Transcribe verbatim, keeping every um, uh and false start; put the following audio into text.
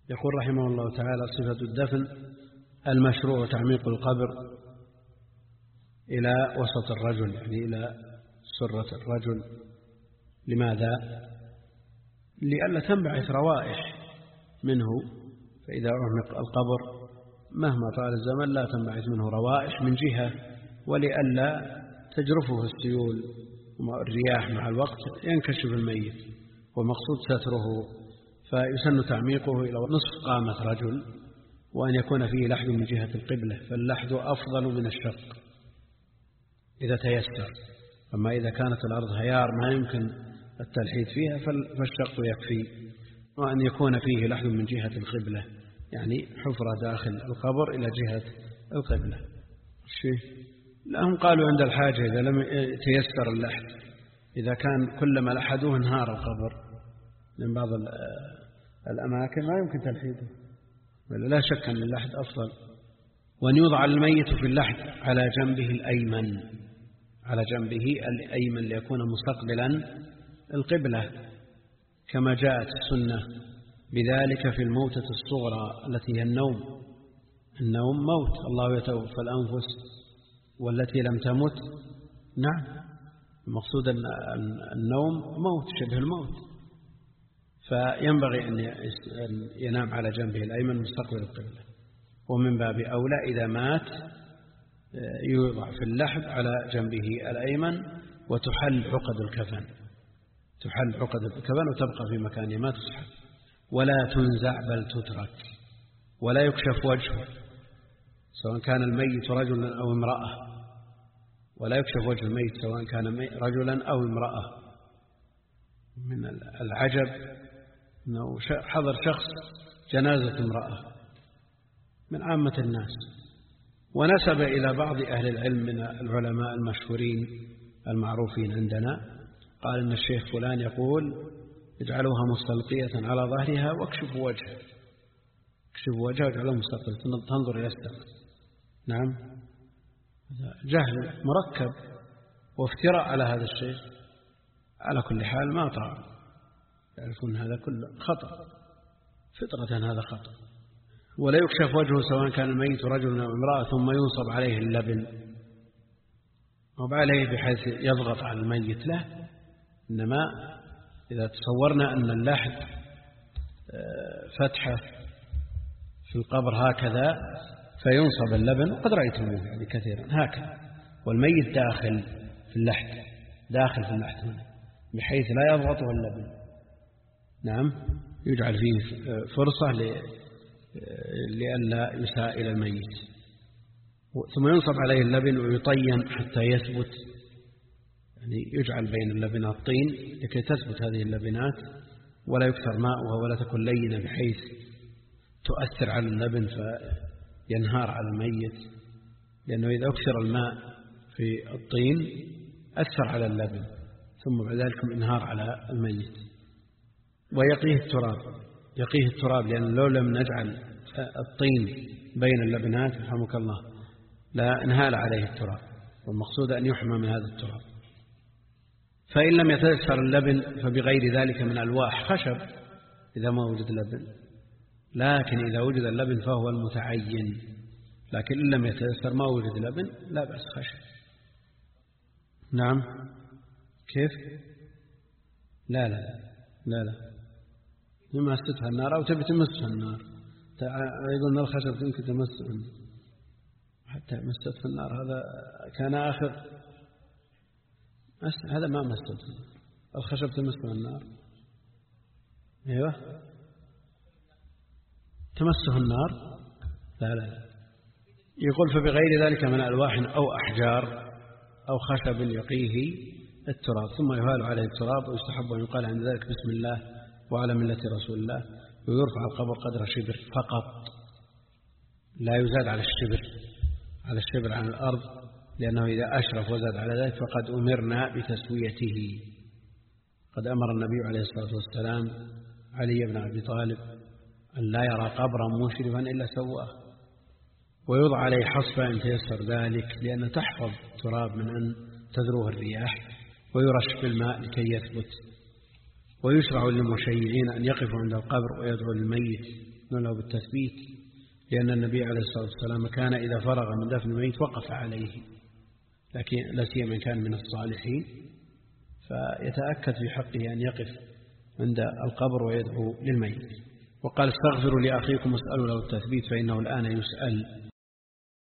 يقول رحمه الله تعالى: صفة الدفن: المشروع تعميق القبر إلى وسط الرجل، يعني إلى سرة الرجل. لماذا؟ لئلا تنبعث روائح منه، فإذا أعمق القبر مهما طال الزمن لا تنبعث منه روائح من جهة، ولئلا تجرفه السيول والرياح مع الوقت ينكشف الميت، ومقصود ستره. فيسن تعميقه إلى نصف قامة رجل، وأن يكون فيه لحد من جهة القبلة، فاللحد أفضل من الشق إذا تيسر. أما إذا كانت الأرض هيار ما يمكن التلحيد فيها فالشق يكفي، وأن يكون فيه لحد من جهة القبلة، يعني حفرة داخل القبر إلى جهة القبلة. الشيء لهم قالوا عند الحاجة إذا لم تيسر اللحد، إذا كان كلما لحدوه انهار القبر من بعض الأماكن ما يمكن تلحيده، لا شك أن اللحد أفضل. وأن يوضع الميت في اللحد على جنبه الأيمن، على جنبه الأيمن ليكون مستقبلا القبلة، كما جاءت السنة بذلك في الموتة الصغرى التي هي النوم. النوم موت، الله يتوفى الأنفس والتي لم تمت. نعم، المقصود أن النوم موت، شبه الموت، فينبغي أن ينام على جنبه الأيمن مستقبل القبلة. ومن باب أولى إذا مات يوضع في اللحد على جنبه الأيمن، وتحل عقد الكفن، تحل عقد الكفن وتبقى في مكانها ما تسحب، ولا تنزع بل تترك، ولا يكشف وجهه سواء كان الميت رجلا أو امرأة، ولا يكشف وجه الميت سواء كان رجلا أو امرأة. من العجب أنه حضر شخص جنازة امرأة من عامة الناس، ونسب إلى بعض أهل العلم من العلماء المشهورين المعروفين عندنا، قال إن الشيخ فلان يقول: اجعلوها مستلقية على ظهرها واكشفوا وجهها، اكشفوا وجهها واجعلوها مستلقية تنظر إلى السماء. نعم، جهل مركب وافتراء على هذا الشيء. على كل حال ما طاع، يعرفون هذا كله خطأ فطرة، هذا خطأ. ولا يكشف وجهه سواء كان الميت رجل أو امرأة، ثم ينصب عليه اللبن وعليه بحيث يضغط على الميت. لا، إنما إذا تصورنا أن اللحد فتحة في القبر هكذا فينصب اللبن، وقد رأيتموه يعني كثيرا هكذا، والميت داخل في اللحد، داخل في اللحد هنا بحيث لا يضغطه اللبن. نعم، يجعل فيه فرصة لئلا يساء إلى الميت، ثم ينصب عليه اللبن ويطين حتى يثبت، يعني يجعل بين اللبنات طين لكي تثبت هذه اللبنات، ولا يكثر ماءها ولا تكون لينة بحيث تؤثر على اللبن فينهار على الميت، لأنه إذا أكثر الماء في الطين أثر على اللبن، ثم بعد ذلك انهار على الميت. ويقيه التراب، يقيه التراب، لأن لو لم نجعل الطين بين اللبنات رحمك الله لا انهال عليه التراب، والمقصود أن يحمى من هذا التراب. فإن لم يتيسر اللبن فبغير ذلك من ألواح خشب إذا ما وجد لبن، لكن إذا وجد اللبن فهو المتعين، لكن إن لم يتيسر ما وجد لبن لا بأس خشب. نعم، كيف؟ لا لا لا لا يمستها النار أو تبي تمسها النار، يقول أن الخشب يمكن تمسه حتى مست في النار، هذا كان آخر هذا ما مست الخشب تمسه النار. أيوة تمسه النار. لا لا يقول فبغير ذلك من ألواح أو أحجار أو خشب يقيه التراب، ثم يهال عليه التراب، ويستحب أن يقال عند ذلك بسم الله وعلى ملة رسول الله، ويرفع القبر قدر شبر فقط، لا يزاد على الشبر على الشبر عن الأرض، لأنه إذا أشرف وزاد على ذلك فقد أمرنا بتسويته. قد أمر النبي عليه الصلاة والسلام علي بن أبي طالب أن لا يرى قبرا مشرفا إلا سواه، ويوضع عليه حصبة إن تيسر ذلك، لأن تحفظ تراب من أن تذروه الرياح، ويرش بالماء لكي يثبت. ويشرع للمشيعين أن يقفوا عند القبر ويدعو للميت له بالتثبيت، لأن النبي عليه الصلاة والسلام كان إذا فرغ من دفن الميت وقف عليه، لكن لا سيما كان من الصالحين، فيتأكد في حقه أن يقف عند القبر ويدعو للميت. وقال استغفروا لأخيكم واسألوا له التثبيت فإنه الآن يسأل